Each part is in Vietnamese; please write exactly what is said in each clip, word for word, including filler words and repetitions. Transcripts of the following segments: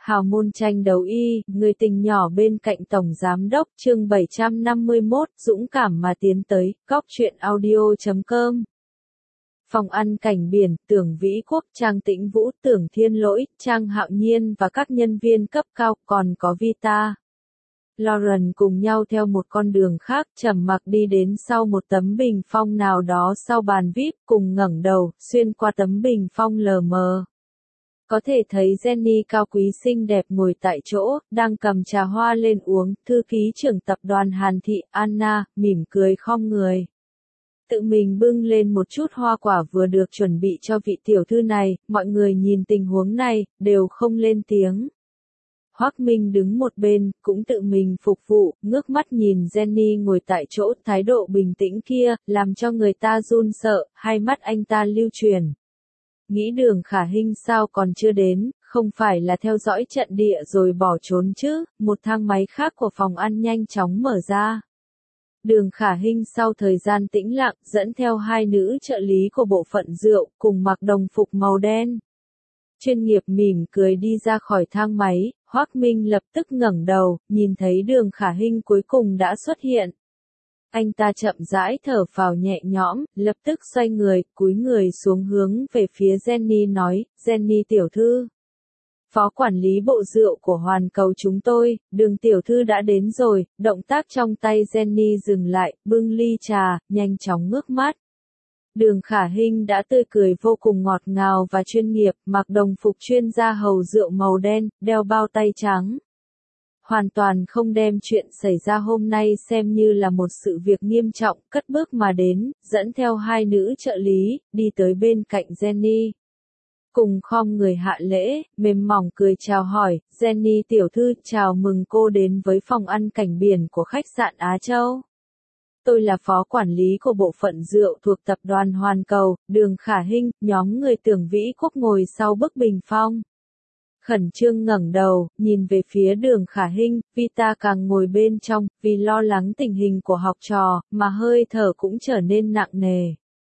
Hào môn tranh đấu y, người tình nhỏ bên cạnh Tổng Giám đốc, chương bảy trăm năm mươi mốt, dũng cảm mà tiến tới, góc truyện audio chấm com. Phòng ăn cảnh biển, Tưởng Vĩ Quốc, Trang Tĩnh Vũ, Tưởng Thiên Lỗi, Trang Hạo Nhiên và các nhân viên cấp cao, còn có Vita. Lauren cùng nhau theo một con đường khác, trầm mặc đi đến sau một tấm bình phong nào đó sau bàn vi ai pi, cùng ngẩng đầu, xuyên qua tấm bình phong lờ mờ. Có thể thấy Jenny cao quý xinh đẹp ngồi tại chỗ, đang cầm trà hoa lên uống, thư ký trưởng tập đoàn Hàn Thị, Anna, mỉm cười khom người. Tự mình bưng lên một chút hoa quả vừa được chuẩn bị cho vị tiểu thư này, mọi người nhìn tình huống này, đều không lên tiếng. Hoắc Minh đứng một bên, cũng tự mình phục vụ, ngước mắt nhìn Jenny ngồi tại chỗ, thái độ bình tĩnh kia, làm cho người ta run sợ, hai mắt anh ta lưu truyền. Nghĩ Đường Khả Hinh sao còn chưa đến, không phải là theo dõi trận địa rồi bỏ trốn chứ, một thang máy khác của phòng ăn nhanh chóng mở ra. Đường Khả Hinh sau thời gian tĩnh lặng, dẫn theo hai nữ trợ lý của bộ phận rượu, cùng mặc đồng phục màu đen. Chuyên nghiệp mỉm cười đi ra khỏi thang máy, Hoắc Minh lập tức ngẩng đầu, nhìn thấy Đường Khả Hinh cuối cùng đã xuất hiện. Anh ta chậm rãi thở phào nhẹ nhõm, lập tức xoay người, cúi người xuống hướng về phía Jenny nói, Jenny tiểu thư. Phó quản lý bộ rượu của Hoàn Cầu chúng tôi, Đường tiểu thư đã đến rồi, động tác trong tay Jenny dừng lại, bưng ly trà, nhanh chóng ngước mắt. Đường Khả Hinh đã tươi cười vô cùng ngọt ngào và chuyên nghiệp, mặc đồng phục chuyên gia hầu rượu màu đen, đeo bao tay trắng. Hoàn toàn không đem chuyện xảy ra hôm nay xem như là một sự việc nghiêm trọng, cất bước mà đến, dẫn theo hai nữ trợ lý, đi tới bên cạnh Jenny. Cùng khom người hạ lễ, mềm mỏng cười chào hỏi, Jenny tiểu thư, chào mừng cô đến với phòng ăn cảnh biển của khách sạn Á Châu. Tôi là phó quản lý của bộ phận rượu thuộc tập đoàn Hoàn Cầu, Đường Khả Hinh, nhóm người Tưởng Vĩ Quốc ngồi sau bức bình phong. Khẩn trương ngẩng đầu, nhìn về phía Đường Khả Hinh, Vita càng ngồi bên trong, vì lo lắng tình hình của học trò, mà hơi thở cũng trở nên nặng nề.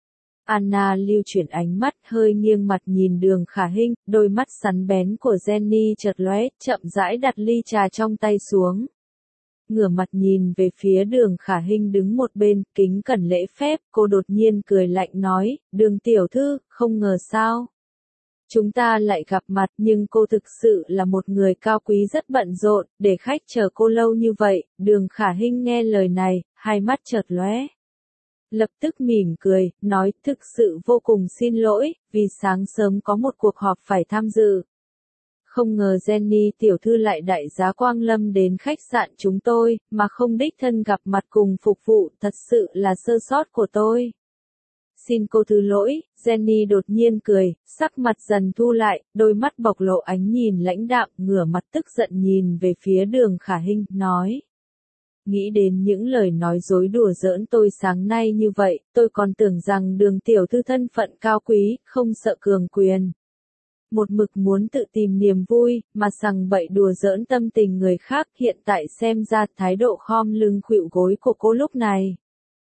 Anna lưu chuyển ánh mắt, hơi nghiêng mặt nhìn Đường Khả Hinh, đôi mắt sắn bén của Jenny chợt lóe, chậm rãi đặt ly trà trong tay xuống. Ngửa mặt nhìn về phía Đường Khả Hinh đứng một bên, kính cẩn lễ phép, cô đột nhiên cười lạnh nói, Đường tiểu thư, không ngờ sao. Chúng ta lại gặp mặt, nhưng cô thực sự là một người cao quý rất bận rộn, để khách chờ cô lâu như vậy. Đường Khả Hinh nghe lời này, hai mắt chợt lóe. Lập tức mỉm cười, nói, thực sự vô cùng xin lỗi, vì sáng sớm có một cuộc họp phải tham dự. Không ngờ Jenny tiểu thư lại đại giá quang lâm đến khách sạn chúng tôi, mà không đích thân gặp mặt cùng phục vụ, thật sự là sơ sót của tôi. Xin cô thứ lỗi, Jenny đột nhiên cười, sắc mặt dần thu lại, đôi mắt bộc lộ ánh nhìn lãnh đạm, ngửa mặt tức giận nhìn về phía Đường Khả Hinh, nói. Nghĩ đến những lời nói dối đùa giỡn tôi sáng nay như vậy, tôi còn tưởng rằng Đường tiểu thư thân phận cao quý, không sợ cường quyền. Một mực muốn tự tìm niềm vui, mà sằng bậy đùa giỡn tâm tình người khác, hiện tại xem ra thái độ khom lưng khuỵu gối của cô lúc này.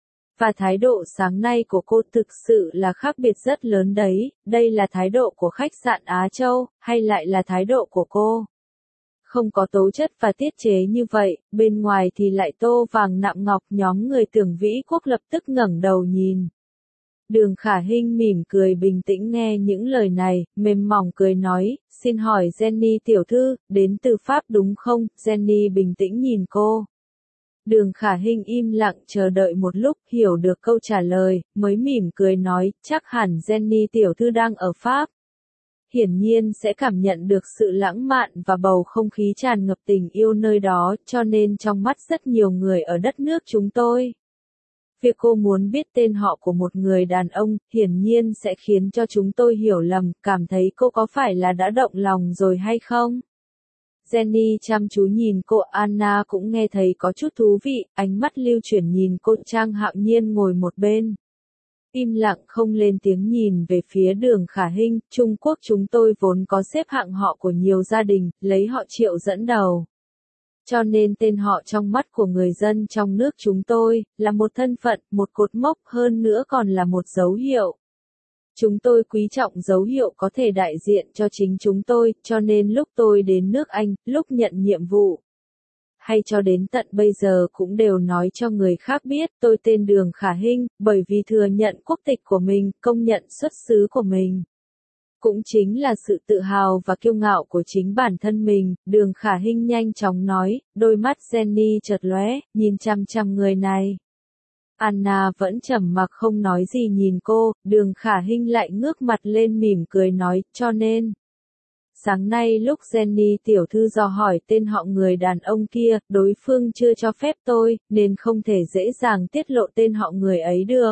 Và thái độ sáng nay của cô thực sự là khác biệt rất lớn đấy, đây là thái độ của khách sạn Á Châu, hay lại là thái độ của cô? Không có tố chất và tiết chế như vậy, bên ngoài thì lại tô vàng nạm ngọc, nhóm người Tưởng Vĩ Quốc lập tức ngẩng đầu nhìn. Đường Khả Hinh mỉm cười bình tĩnh nghe những lời này, mềm mỏng cười nói, xin hỏi Jenny tiểu thư, đến từ Pháp đúng không? Jenny bình tĩnh nhìn cô. Đường Khả Hinh im lặng chờ đợi một lúc, hiểu được câu trả lời, mới mỉm cười nói, chắc hẳn Jenny tiểu thư đang ở Pháp. Hiển nhiên sẽ cảm nhận được sự lãng mạn và bầu không khí tràn ngập tình yêu nơi đó, cho nên trong mắt rất nhiều người ở đất nước chúng tôi. Việc cô muốn biết tên họ của một người đàn ông, hiển nhiên sẽ khiến cho chúng tôi hiểu lầm, cảm thấy cô có phải là đã động lòng rồi hay không? Jenny chăm chú nhìn cô, Anna cũng nghe thấy có chút thú vị, ánh mắt lưu chuyển nhìn cô, Trang Hạo Nhiên ngồi một bên. Im lặng không lên tiếng nhìn về phía Đường Khả Hinh, Trung Quốc chúng tôi vốn có xếp hạng họ của nhiều gia đình, lấy họ Triệu dẫn đầu. Cho nên tên họ trong mắt của người dân trong nước chúng tôi, là một thân phận, một cột mốc, hơn nữa còn là một dấu hiệu. Chúng tôi quý trọng dấu hiệu có thể đại diện cho chính chúng tôi, cho nên lúc tôi đến nước Anh, lúc nhận nhiệm vụ, hay cho đến tận bây giờ cũng đều nói cho người khác biết tôi tên Đường Khả Hinh, bởi vì thừa nhận quốc tịch của mình, công nhận xuất xứ của mình. Cũng chính là sự tự hào và kiêu ngạo của chính bản thân mình, Đường Khả Hinh nhanh chóng nói, đôi mắt Jenny chợt lóe, nhìn chăm chăm người này. Anna vẫn trầm mặc không nói gì nhìn cô, Đường Khả Hinh lại ngước mặt lên mỉm cười nói, cho nên. Sáng nay lúc Jenny tiểu thư dò hỏi tên họ người đàn ông kia, đối phương chưa cho phép tôi, nên không thể dễ dàng tiết lộ tên họ người ấy được.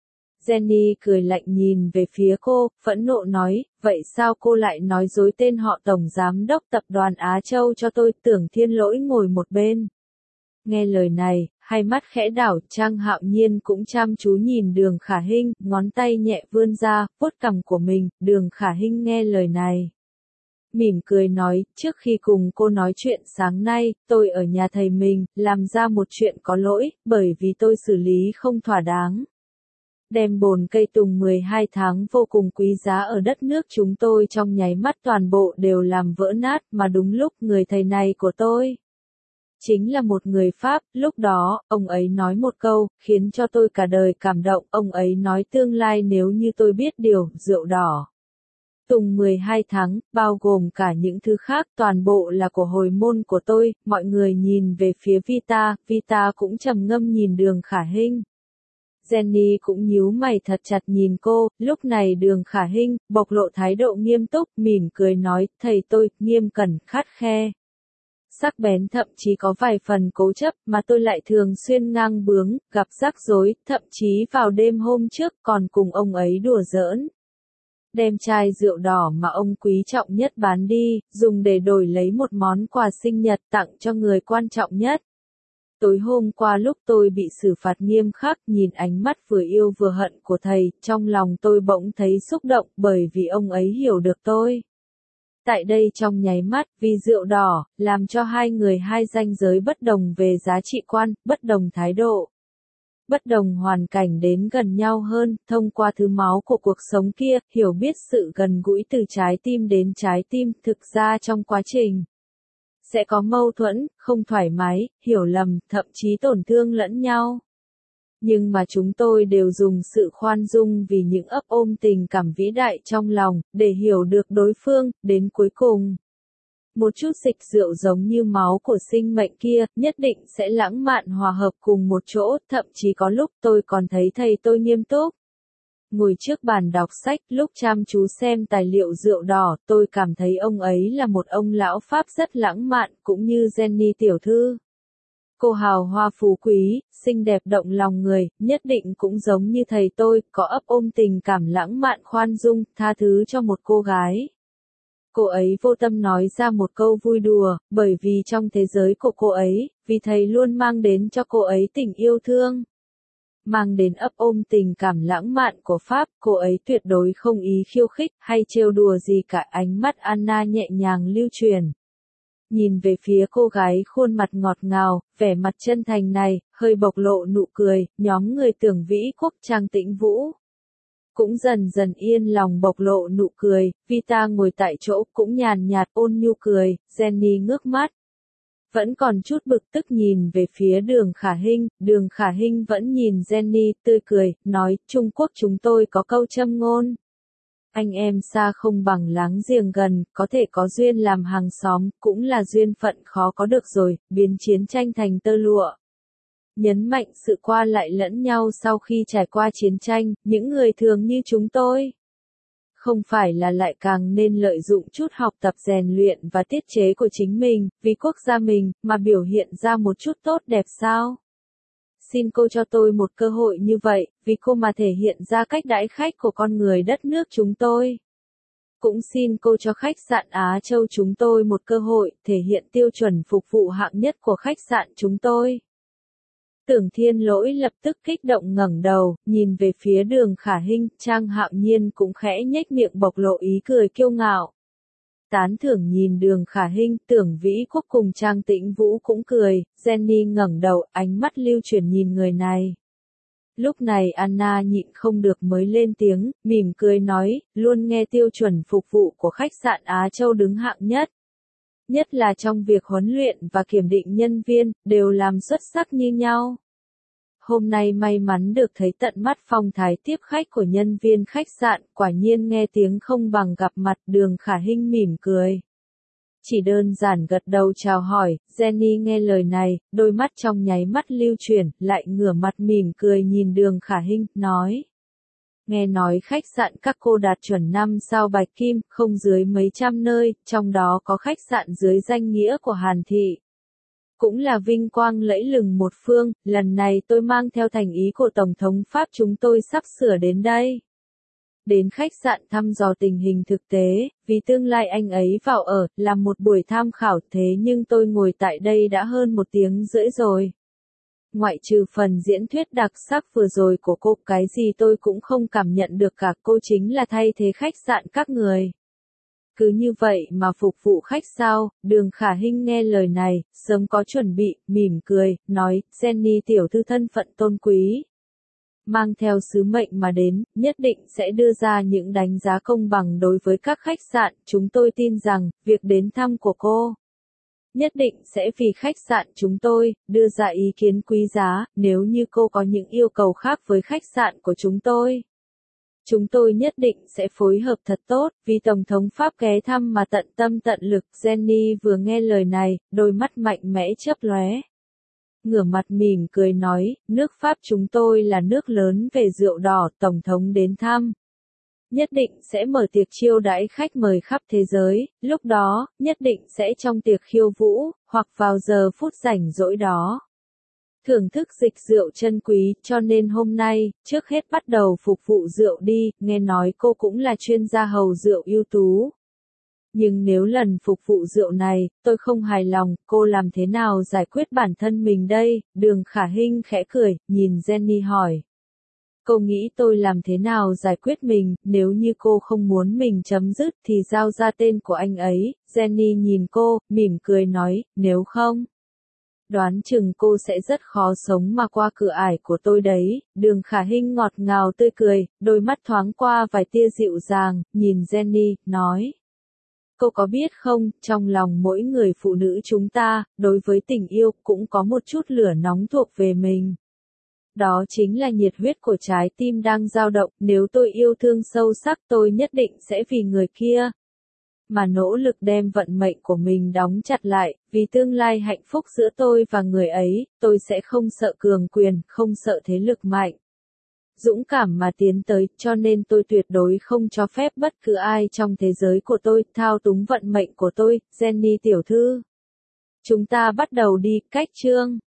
Jenny cười lạnh nhìn về phía cô, phẫn nộ nói, vậy sao cô lại nói dối tên họ Tổng Giám đốc Tập đoàn Á Châu cho tôi, Tưởng Thiên Lỗi ngồi một bên. Nghe lời này, hai mắt khẽ đảo, Trang Hạo Nhiên cũng chăm chú nhìn Đường Khả Hinh, ngón tay nhẹ vươn ra, vuốt cằm của mình, Đường Khả Hinh nghe lời này. Mỉm cười nói, trước khi cùng cô nói chuyện sáng nay, tôi ở nhà thầy mình, làm ra một chuyện có lỗi, bởi vì tôi xử lý không thỏa đáng. Đem bồn cây tùng mười hai tháng vô cùng quý giá ở đất nước chúng tôi trong nháy mắt toàn bộ đều làm vỡ nát, mà đúng lúc người thầy này của tôi chính là một người Pháp, lúc đó, ông ấy nói một câu, khiến cho tôi cả đời cảm động, ông ấy nói tương lai nếu như tôi biết điều, rượu đỏ. Tùng mười hai tháng, bao gồm cả những thứ khác, toàn bộ là của hồi môn của tôi, mọi người nhìn về phía Vita, Vita cũng trầm ngâm nhìn Đường Khả Hinh. Jenny cũng nhíu mày thật chặt nhìn cô, lúc này Đường Khả Hinh, bộc lộ thái độ nghiêm túc, mỉm cười nói, thầy tôi, nghiêm cẩn, khắt khe. Sắc bén thậm chí có vài phần cố chấp mà tôi lại thường xuyên ngang bướng, gặp rắc rối, thậm chí vào đêm hôm trước còn cùng ông ấy đùa giỡn. Đem chai rượu đỏ mà ông quý trọng nhất bán đi, dùng để đổi lấy một món quà sinh nhật tặng cho người quan trọng nhất. Tối hôm qua lúc tôi bị xử phạt nghiêm khắc, nhìn ánh mắt vừa yêu vừa hận của thầy, trong lòng tôi bỗng thấy xúc động bởi vì ông ấy hiểu được tôi. Tại đây trong nháy mắt, vì rượu đỏ, làm cho hai người hai ranh giới bất đồng về giá trị quan, bất đồng thái độ. Bất đồng hoàn cảnh đến gần nhau hơn, thông qua thứ máu của cuộc sống kia, hiểu biết sự gần gũi từ trái tim đến trái tim, thực ra trong quá trình sẽ có mâu thuẫn, không thoải mái, hiểu lầm, thậm chí tổn thương lẫn nhau. Nhưng mà chúng tôi đều dùng sự khoan dung vì những ấp ôm tình cảm vĩ đại trong lòng, để hiểu được đối phương, đến cuối cùng. Một chút dịch rượu giống như máu của sinh mệnh kia, nhất định sẽ lãng mạn hòa hợp cùng một chỗ, thậm chí có lúc tôi còn thấy thầy tôi nghiêm túc. Ngồi trước bàn đọc sách, lúc chăm chú xem tài liệu rượu đỏ, tôi cảm thấy ông ấy là một ông lão Pháp rất lãng mạn, cũng như Jenny tiểu thư. Cô hào hoa phú quý, xinh đẹp động lòng người, nhất định cũng giống như thầy tôi, có ấp ôm tình cảm lãng mạn khoan dung, tha thứ cho một cô gái. Cô ấy vô tâm nói ra một câu vui đùa, bởi vì trong thế giới của cô ấy, vì thầy luôn mang đến cho cô ấy tình yêu thương. Mang đến ấp ôm tình cảm lãng mạn của Pháp, cô ấy tuyệt đối không ý khiêu khích hay trêu đùa gì cả, ánh mắt Anna nhẹ nhàng lưu truyền. Nhìn về phía cô gái khuôn mặt ngọt ngào, vẻ mặt chân thành này, hơi bộc lộ nụ cười, nhóm người Tưởng Vĩ Quốc Trang Tĩnh Vũ cũng dần dần yên lòng bộc lộ nụ cười, Vita ngồi tại chỗ cũng nhàn nhạt ôn nhu cười, Jenny ngước mắt. Vẫn còn chút bực tức nhìn về phía Đường Khả Hinh, Đường Khả Hinh vẫn nhìn Jenny, tươi cười, nói, Trung Quốc chúng tôi có câu châm ngôn. Anh em xa không bằng láng giềng gần, có thể có duyên làm hàng xóm, cũng là duyên phận khó có được rồi, biến chiến tranh thành tơ lụa. Nhấn mạnh sự qua lại lẫn nhau sau khi trải qua chiến tranh, những người thường như chúng tôi. Không phải là lại càng nên lợi dụng chút học tập rèn luyện và tiết chế của chính mình, vì quốc gia mình, mà biểu hiện ra một chút tốt đẹp sao? Xin cô cho tôi một cơ hội như vậy, vì cô mà thể hiện ra cách đãi khách của con người đất nước chúng tôi. Cũng xin cô cho khách sạn Á Châu chúng tôi một cơ hội, thể hiện tiêu chuẩn phục vụ hạng nhất của khách sạn chúng tôi. Tưởng Thiên Lỗi lập tức kích động ngẩng đầu, nhìn về phía Đường Khả Hinh, Trang Hạo Nhiên cũng khẽ nhếch miệng bộc lộ ý cười kiêu ngạo. Tán thưởng nhìn Đường Khả Hinh, Tưởng Vĩ Quốc cùng Trang Tĩnh Vũ cũng cười, Jenny ngẩng đầu, ánh mắt lưu chuyển nhìn người này. Lúc này Anna nhịn không được mới lên tiếng, mỉm cười nói, luôn nghe tiêu chuẩn phục vụ của khách sạn Á Châu đứng hạng nhất. Nhất là trong việc huấn luyện và kiểm định nhân viên, đều làm xuất sắc như nhau. Hôm nay may mắn được thấy tận mắt phong thái tiếp khách của nhân viên khách sạn, quả nhiên nghe tiếng không bằng gặp mặt. Đường Khả Hinh mỉm cười. Chỉ đơn giản gật đầu chào hỏi, Jenny nghe lời này, đôi mắt trong nháy mắt lưu chuyển, lại ngửa mặt mỉm cười nhìn Đường Khả Hinh, nói. Nghe nói khách sạn các cô đạt chuẩn năm sao Bạch Kim, không dưới mấy trăm nơi, trong đó có khách sạn dưới danh nghĩa của Hàn Thị. Cũng là vinh quang lẫy lừng một phương, lần này tôi mang theo thành ý của Tổng thống Pháp chúng tôi sắp sửa đến đây. Đến khách sạn thăm dò tình hình thực tế, vì tương lai anh ấy vào ở, làm một buổi tham khảo thế nhưng tôi ngồi tại đây đã hơn một tiếng rưỡi rồi. Ngoại trừ phần diễn thuyết đặc sắc vừa rồi của cô, cái gì tôi cũng không cảm nhận được cả, cô chính là thay thế khách sạn các người. Cứ như vậy mà phục vụ khách sao? Đường Khả Hinh nghe lời này, sớm có chuẩn bị, mỉm cười, nói, Jenny tiểu thư thân phận tôn quý. Mang theo sứ mệnh mà đến, nhất định sẽ đưa ra những đánh giá công bằng đối với các khách sạn, chúng tôi tin rằng, việc đến thăm của cô nhất định sẽ vì khách sạn chúng tôi, đưa ra ý kiến quý giá, nếu như cô có những yêu cầu khác với khách sạn của chúng tôi. Chúng tôi nhất định sẽ phối hợp thật tốt, vì Tổng thống Pháp ghé thăm mà tận tâm tận lực. Jenny vừa nghe lời này, đôi mắt mạnh mẽ chớp lóe. Ngửa mặt mỉm cười nói, nước Pháp chúng tôi là nước lớn về rượu đỏ, Tổng thống đến thăm. Nhất định sẽ mở tiệc chiêu đãi khách mời khắp thế giới, lúc đó, nhất định sẽ trong tiệc khiêu vũ, hoặc vào giờ phút rảnh rỗi đó. Thưởng thức dịch rượu chân quý, cho nên hôm nay, trước hết bắt đầu phục vụ rượu đi, nghe nói cô cũng là chuyên gia hầu rượu ưu tú. Nhưng nếu lần phục vụ rượu này, tôi không hài lòng, cô làm thế nào giải quyết bản thân mình đây? Đường Khả Hinh khẽ cười, nhìn Jenny hỏi. Cô nghĩ tôi làm thế nào giải quyết mình, nếu như cô không muốn mình chấm dứt thì giao ra tên của anh ấy. Jenny nhìn cô, mỉm cười nói, nếu không, đoán chừng cô sẽ rất khó sống mà qua cửa ải của tôi đấy. Đường Khả Hinh ngọt ngào tươi cười, đôi mắt thoáng qua vài tia dịu dàng, nhìn Jenny, nói. Cô có biết không, trong lòng mỗi người phụ nữ chúng ta, đối với tình yêu, cũng có một chút lửa nóng thuộc về mình. Đó chính là nhiệt huyết của trái tim đang dao động, nếu tôi yêu thương sâu sắc tôi nhất định sẽ vì người kia. Mà nỗ lực đem vận mệnh của mình đóng chặt lại, vì tương lai hạnh phúc giữa tôi và người ấy, tôi sẽ không sợ cường quyền, không sợ thế lực mạnh. Dũng cảm mà tiến tới, cho nên tôi tuyệt đối không cho phép bất cứ ai trong thế giới của tôi thao túng vận mệnh của tôi. Jenny tiểu thư. Chúng ta bắt đầu đi, cách chương.